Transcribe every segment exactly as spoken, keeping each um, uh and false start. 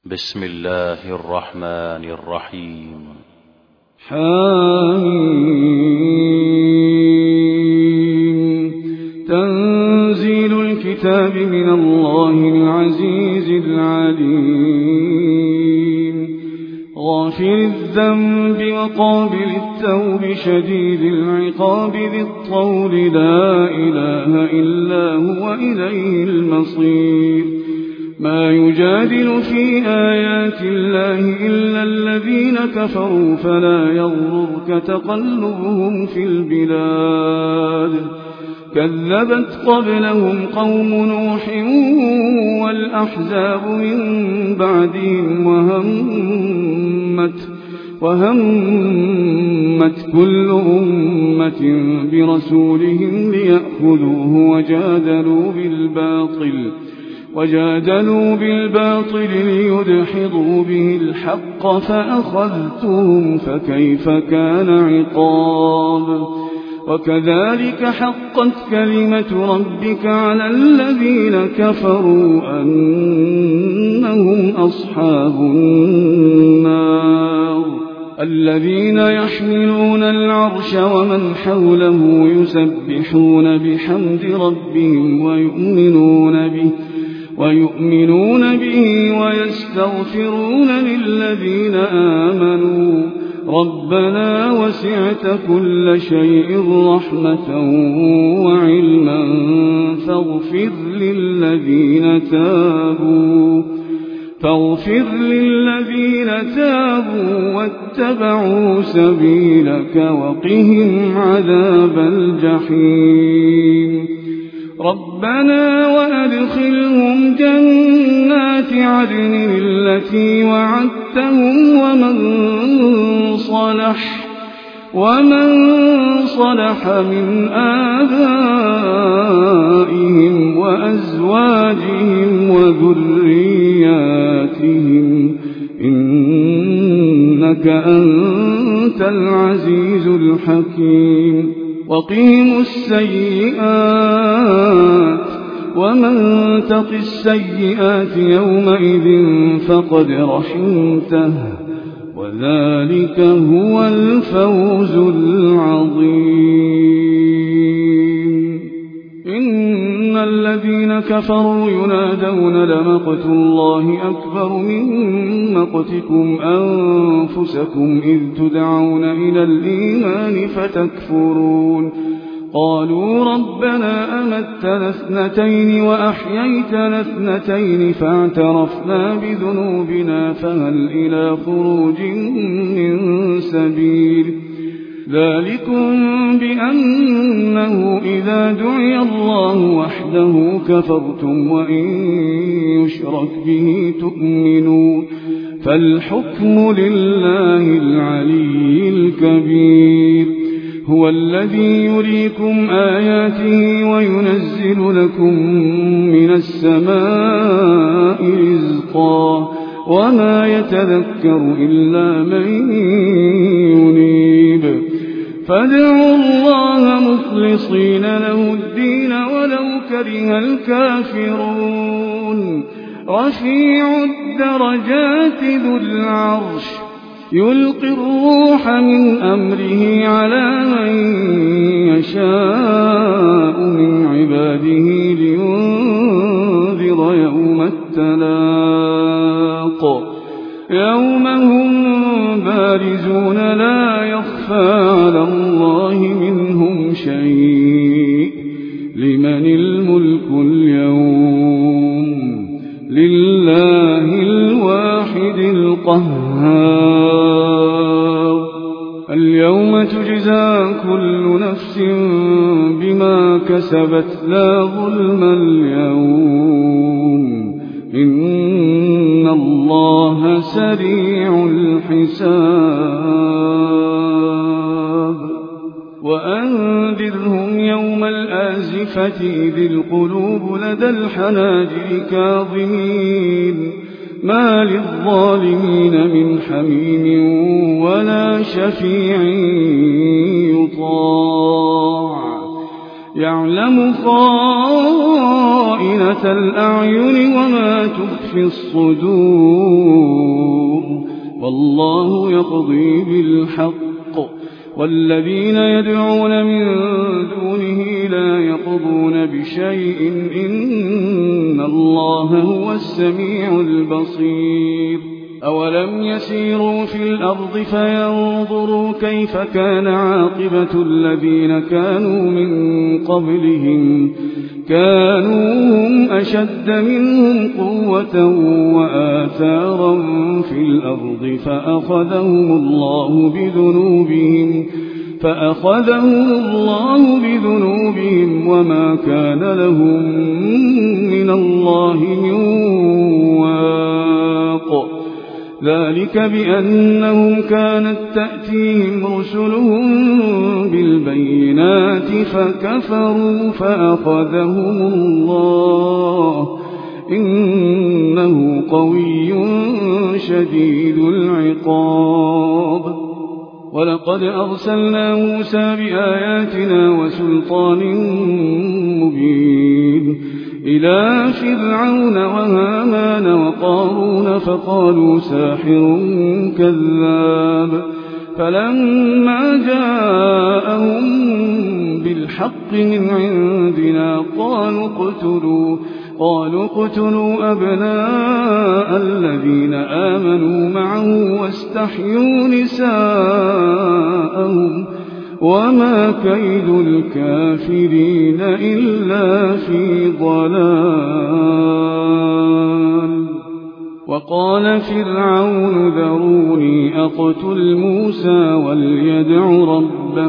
بسم الله الرحمن الرحيم. حميم. تنزيل الكتاب من الله العزيز العليم. غافر الذنب وقابل التوب شديد العقاب ذي الطول لا إله إلا هو إليه المصير. ما يجادل في آيات الله إلا الذين كفروا فلا يغررك تقلبهم في البلاد. كذبت قبلهم قوم نوح والأحزاب من بعدهم وهمت, وهمت كل أمة برسولهم ليأخذوه وجادلوا بالباطل وجادلوا بالباطل ليدحضوا به الحق فأخذتهم فكيف كان عقاب. وكذلك حقت كلمة ربك على الذين كفروا أنهم أصحاب النار. الذين يحملون العرش ومن حوله يسبحون بحمد ربهم ويؤمنون به ويؤمنون به ويستغفرون للذين آمنوا ربنا وسعت كل شيء رحمة وعلما فاغفر للذين تابوا فاغفر للذين تابوا واتبعوا سبيلك وقهم عذاب الجحيم. ربنا وأدخلهم جنات عدن التي وعدتهم ومن صلح ومن صلح من آبائهم وأزواجهم وذرياتهم إنك أنت العزيز الحكيم. وقهم السيئات ومن تق السيئات يومئذ فقد رحمته وذلك هو الفوز العظيم. إن الذين كفروا ينادون لمقت الله أكبر من مقتكم أنفسكم إذ تدعون إلى الإيمان فتكفرون. قالوا ربنا أمتنا اثنتين وأحييتنا اثنتين فاعترفنا بذنوبنا فهل إلى خروج من سبيل. ذلكم بأنه إذا دعي الله وحده كفرتم وإن يشرك به تؤمنون فالحكم لله العلي الكبير. هو الذي يريكم آياته وينزل لكم من السماء رزقا وما يتذكر إلا من ينيب. فادعوا الله مخلصين له الدين ولو كره الكافرون. رفيع الدرجات ذو العرش يلقي الروح من أمره على من يشاء من عباده لينذر يوم التلاق يوم هم بارزون لا يخفى على الله منهم شيء. لمن الملك اليوم لله الواحد القهار. اليوم تجزى كل نفس بما كسبت لا ظلم اليوم إن الله سريع الحساب. وأنذرهم يوم الآزفة إذ القلوب لدى الحناجر كاظمين ما للظالمين من حميم ولا شفيع يطاع. يعلم خائنة الأعين وما تخفي الصدور والله يقضي بالحق والذين يدعون من دونه لا يقضون بشيء إن الله هو السميع البصير أولم يسيروا في الأرض فينظروا كيف كان عاقبة الذين كانوا من قبلهم كانوا هم أشد منهم قوة وآثارا في الأرض فأخذهم الله بذنوبهم فأخذهم الله بذنوبهم وما كان لهم من الله من واق ذلك بأنهم كانت تأتيهم رسلهم بالبينات فكفروا فأخذهم الله إنه قوي شديد العقاب ولقد أرسلنا موسى بآياتنا وسلطان مبين إلى فرعون وهامان وقارون فقالوا ساحر كذاب فلما جاءهم بالحق من عندنا قالوا اقتلوا قالوا اقتلوا أبناء الذين آمنوا معه واستحيوا نساءهم وما كيد الكافرين إلا في ضلال وقال فرعون ذروني أقتل موسى وليدع ربه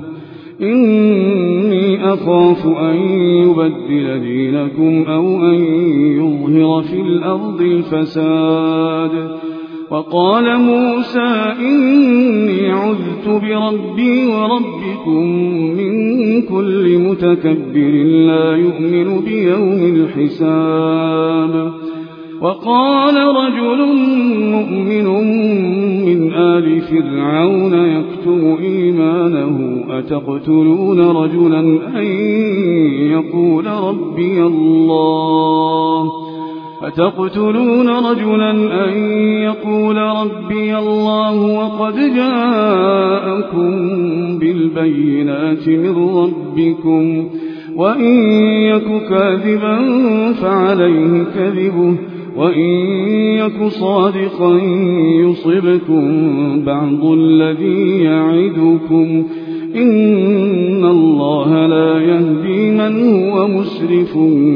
إني أخاف أن يبدل دينكم أو أن يظهر في الأرض الفساد وقال موسى إني عذت بربي وربكم من كل متكبر لا يؤمن بيوم الحساب وقال رجل مؤمن من آل فرعون يكتم إيمانه أتقتلون رجلا أن يقول ربي الله أتقتلون رجلا أن يقول ربي الله وقد جاءكم بالبينات من ربكم وإن يك كاذبا فعليه كذبه وإن يك صادقا يصبكم بعض الذي يعدكم إن الله لا يهدي من هو مسرف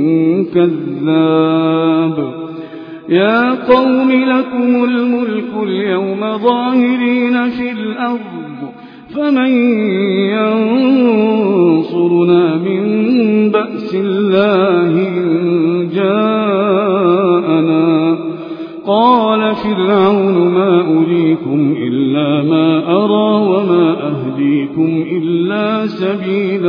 كذاب يا قوم لكم الملك اليوم ظاهرين في الأرض فمن ينصرنا من بأس الله إن جاءنا قال فرعون ما أريكم إلا ما أرى وما أهديكم إلا سبيل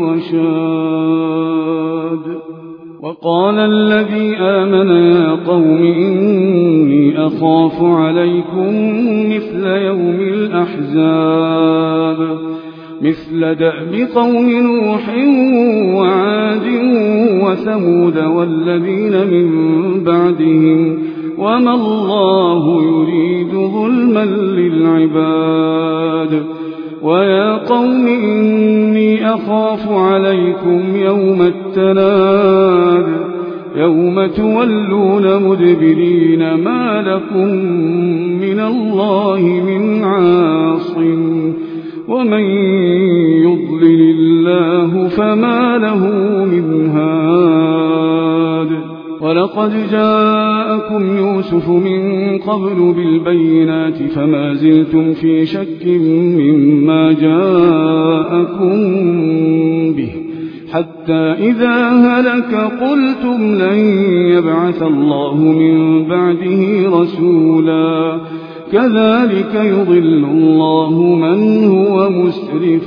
الرشاد وقال الذي آمن يا قوم إني أخاف عليكم مثل يوم الأحزاب مثل دأب قوم نوح وعاد وثمود والذين من بعدهم وما الله يريد ظلما للعباد ويا قوم إني أخاف عليكم يوم التناد يوم تولون مدبرين ما لكم من الله من عاصم ومن يضلل الله فما له من هاد ولقد جاءكم يوسف من قبل بالبينات فما زلتم في شك مما جاءكم به حتى إذا هلك قلتم لن يبعث الله من بعده رسولا كذلك يضل الله من هو مسرف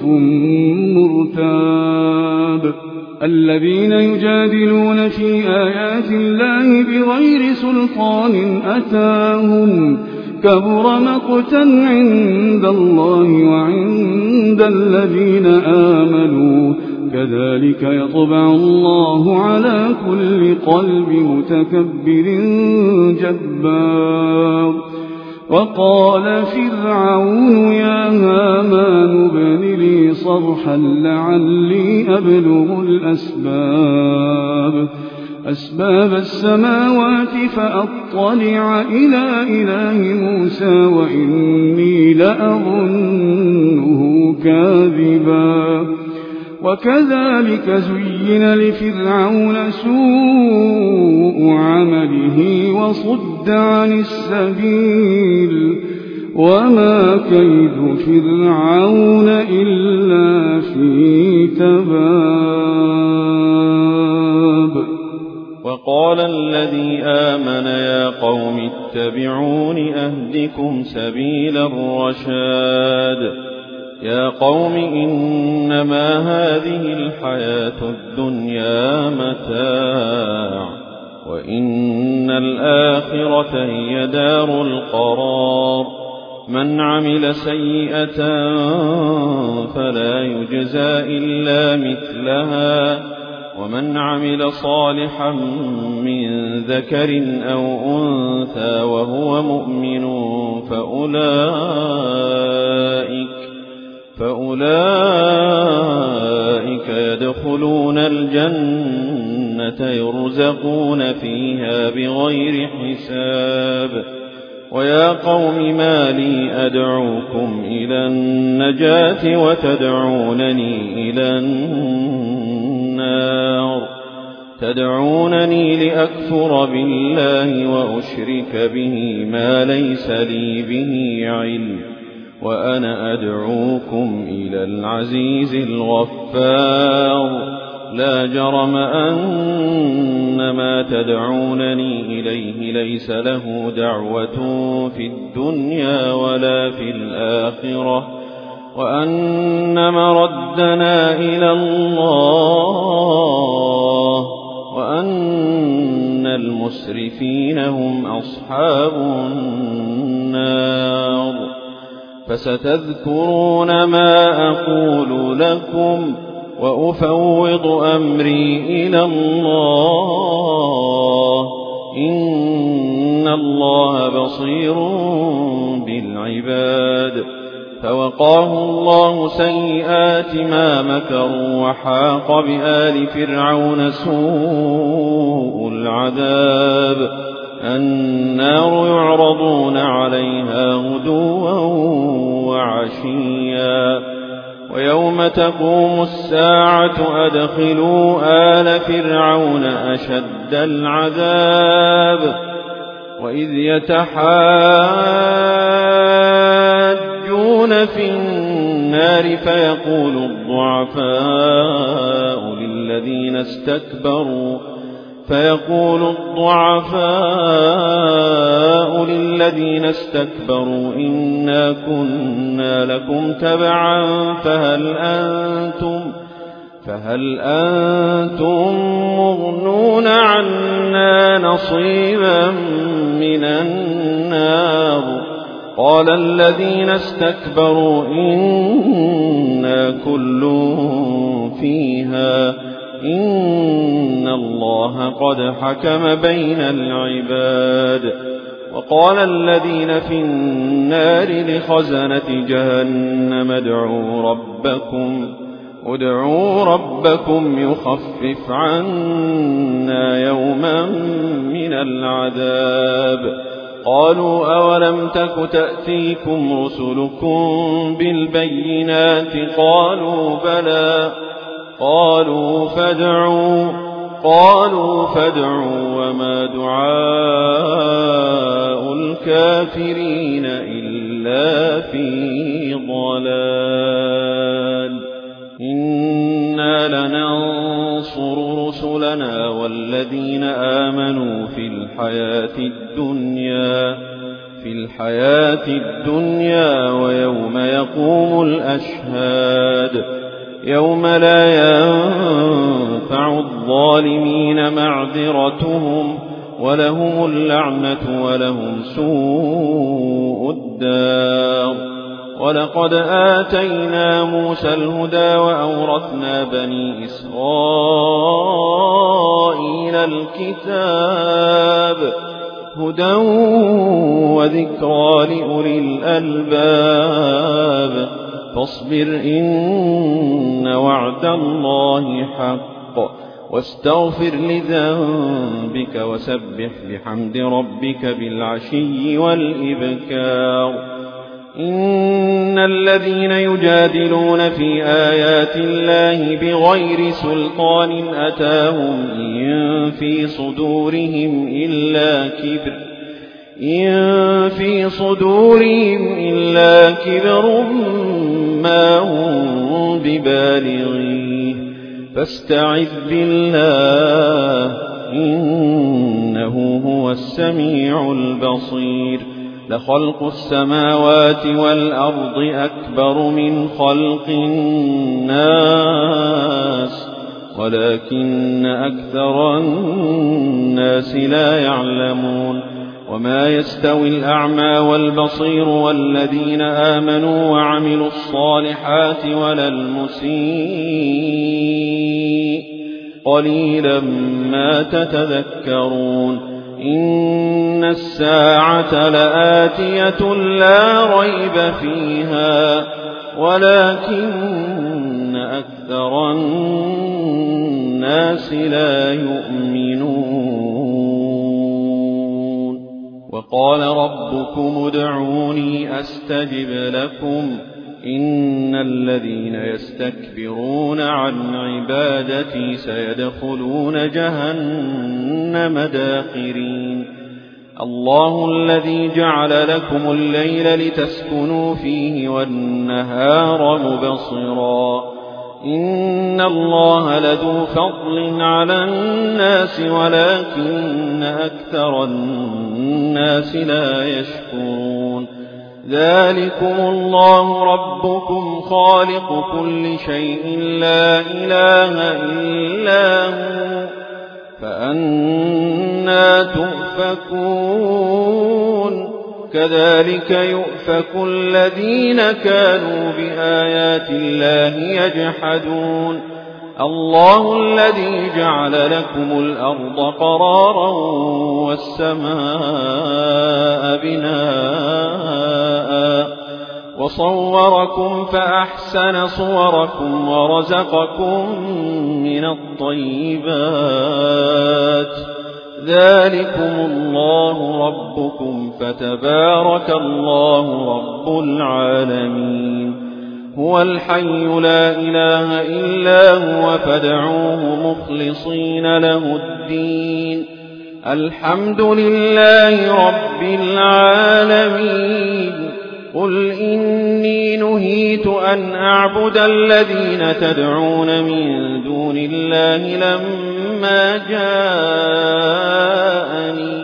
مرتاب الذين يجادلون في آيات الله بغير سلطان أتاهم كبر مقتا عند الله وعند الذين آمنوا كذلك يطبع الله على كل قلب متكبر جبار وقال فرعون يا هامان ابن لي صرحا لعلي أبلغ الأسباب أسباب السماوات فأطلع إلى إله موسى وإني لأظنه كاذبا وكذلك زين لفرعون سوء عمله وصد عن السبيل وما كيد فرعون إلا في تباب. وقال الذي آمن يا قوم اتبعون أهدكم سبيل الرشاد. يا قوم إنما هذه الحياة الدنيا متاع وإن الآخرة هي دار القرار. من عمل سيئة فلا يجزى إلا مثلها ومن عمل صالحا من ذكر أو أنثى وهو مؤمن فأولئك فأولئك يدخلون الجنة يرزقون فيها بغير حساب. ويا قوم ما لي أدعوكم إلى النجاة وتدعونني إلى النار تدعونني لأكفر بالله وأشرك به ما ليس لي به علم وأنا أدعوكم إلى العزيز الغفار. لا جرم أن ما تدعونني إليه ليس له دعوة في الدنيا ولا في الآخرة وأن مردنا إلى الله وأن المسرفين هم أصحاب النار. فستذكرون ما أقول لكم وأفوض أمري إلى الله إن الله بصير بالعباد. فوقاه الله سيئات ما مكروا وحاق بآل فرعون سوء العذاب. النار يعرضون عليها غدوا وعشيا ويوم تقوم الساعة أدخلوا آل فرعون أشد العذاب. وإذ يتحاجون في النار فيقول الضعفاء للذين استكبروا فيقول الضعفاء للذين استكبروا إنا كنا لكم تبعا فهل أنتم فهل أنتم مغنون عنا نصيبا من النار. قال الذين استكبروا إنا كل فيها إن الله قد حكم بين العباد. وقال الذين في النار لخزنة جهنم ادعوا ربكم ادعوا ربكم يخفف عنا يوما من العذاب. قالوا أولم تك تأتيكم رسلكم بالبينات قالوا بلى قالوا فادعوا قالوا فادعوا وما دعاء الكافرين إلا في ضلال. إنا لننصر رسلنا والذين آمنوا في الحياة الدنيا في الحياة الدنيا ويوم يقوم الأشهاد يوم لا ينفع الظالمين معذرتهم ولهم اللعنة ولهم سوء الدار. ولقد آتينا موسى الهدى وأورثنا بني إسرائيل الكتاب هدى وذكرى لأولي الألباب فاصبر إن وعد الله حق واستغفر لذنبك وسبح بحمد ربك بالعشي والإبكار إن الذين يجادلون في آيات الله بغير سلطان أتاهم إن في صدورهم إلا كبر إن في صدورهم إلا كبر ما هم ببالغيه فاستعذ بالله إنه هو السميع البصير لخلق السماوات والأرض أكبر من خلق الناس ولكن أكثر الناس لا يعلمون وما يستوي الأعمى والبصير والذين آمنوا وعملوا الصالحات ولا المسيء قليلا ما تتذكرون إن الساعة لآتية لا ريب فيها ولكن أكثر الناس لا يؤمنون وقال ربكم ادعوني أستجب لكم إن الذين يستكبرون عن عبادتي سيدخلون جهنم داخرين الله الذي جعل لكم الليل لتسكنوا فيه والنهار مبصرا إن الله لذو فضل على الناس ولكن أكثر الناس لا يشكرون ذلكم الله ربكم خالق كل شيء لا إله إلا هو فأنى تؤفكون كذلك يؤفك الذين كانوا بآيات الله يجحدون الله الذي جعل لكم الأرض قرارا والسماء بناء وصوركم فأحسن صوركم ورزقكم من الطيبات ذلكم الله ربكم فتبارك الله رب العالمين هو الحي لا إله إلا هو فادعوه مخلصين له الدين الحمد لله رب العالمين قل إني نهيت أن أعبد الذين تدعون من دون الله لما جاءني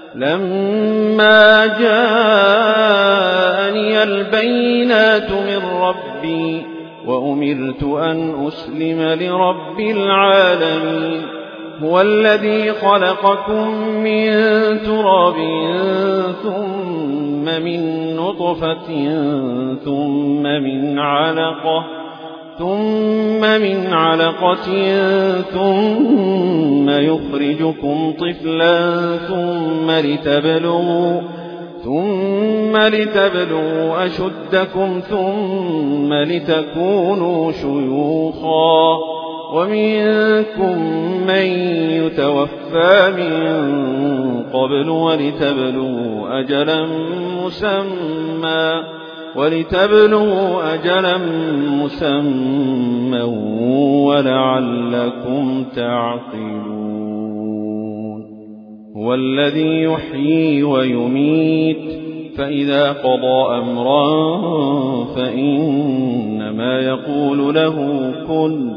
لما جاءني البينات من ربي وأمرت أن أسلم لرب العالمين هو الذي خلقكم من تراب ثم من نطفة ثم من علقة ثم من علقة ثم يخرجكم طفلا ثم لتبلغوا ثم لتبلغوا أشدكم ثم لتكونوا شيوخا ومنكم من يتوفى من قبل ولتبلغوا أجلا مسمى ولتبلغوا أجلا مسمى ولعلكم تعقلون هو الذي يحيي ويميت فإذا قضى أمرا فإنما يقول له كن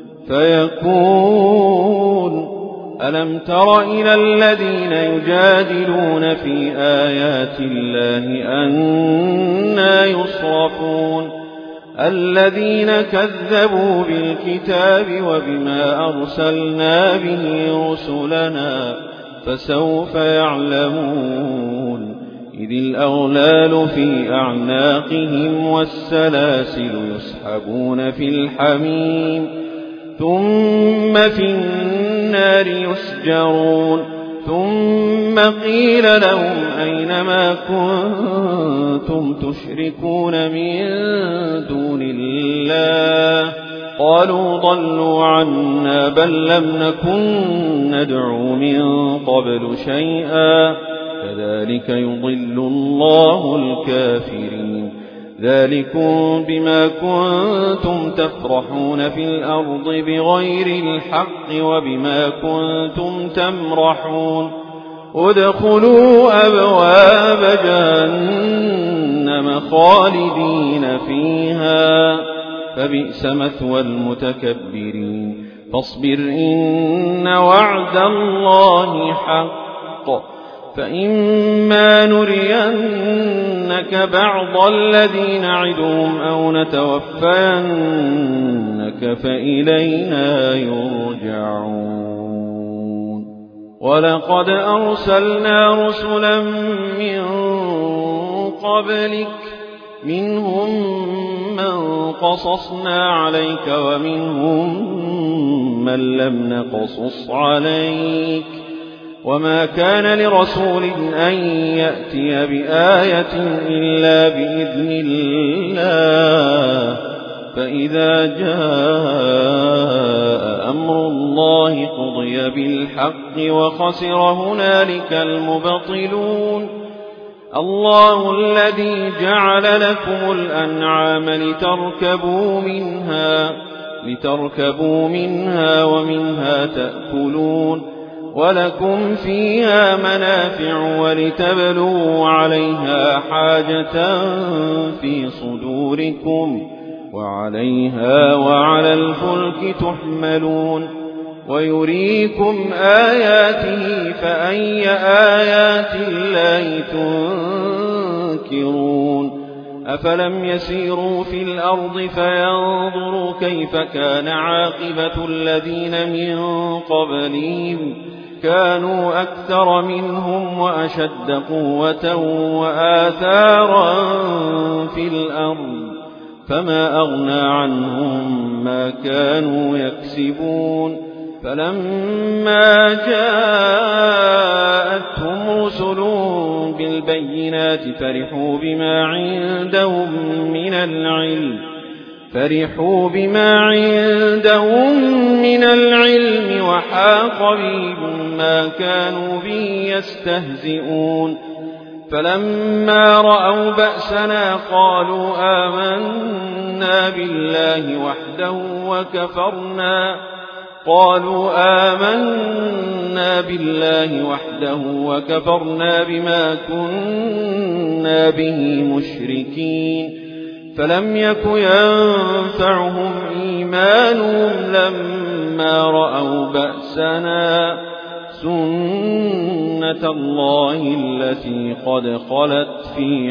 فيكون ألم تر إلى الذين يجادلون في آيات الله أنى يصرفون الذين كذبوا بالكتاب وبما أرسلنا به رسلنا فسوف يعلمون إذ الأغلال في أعناقهم والسلاسل يسحبون في الحميم ثم في النار يسجرون ثم قيل لهم أين ما كنتم تشركون من دون الله قالوا ضلوا عنا بل لم نكن ندعو من قبل شيئا كذلك يضل الله الكافرين ذلكم بما كنتم تفرحون في الأرض بغير الحق وبما كنتم تمرحون ادخلوا أبواب جهنم خالدين فيها فبئس مثوى المتكبرين فاصبر إن وعد الله حق فإما نرينك بعض الذي نعدهم أو نتوفينك فإلينا يرجعون ولقد أرسلنا رسلا من قبلك منهم من قصصنا عليك ومنهم من لم نقصص عليك وما كان لرسول أن يأتي بآية إلا بإذن الله فإذا جاء أمر الله قضي بالحق وخسر هنالك المبطلون الله الذي جعل لكم الأنعام لتركبوا منها لتركبوا منها ومنها تأكلون ولكم فيها منافع ولتبلوا عليها حاجة في صدوركم وعليها وعلى الفلك تحملون ويريكم آياته فأي آيات الله تنكرون أفلم يسيروا في الأرض فينظروا كيف كان عاقبة الذين من قبلهم كانوا أكثر منهم وأشد قوة وآثارا في الأرض فما أغنى عنهم ما كانوا يكسبون فلما جاءتهم رسل بالبينات فرحوا بما عندهم من العلم فرحوا بما عندهم من العلم وحاق بهم ما كانوا به يستهزئون فلما رأوا بأسنا قالوا آمنا بالله وحده وكفرنا قالوا آمنا بالله وحده وكفرنا بما كنا به مشركين فلم يك ينفعهم إيمانهم لما رأوا بأسنا سنة الله التي قد خلت في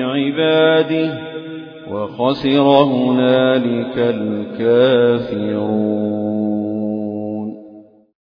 عباده وخسر هنالك الكافرون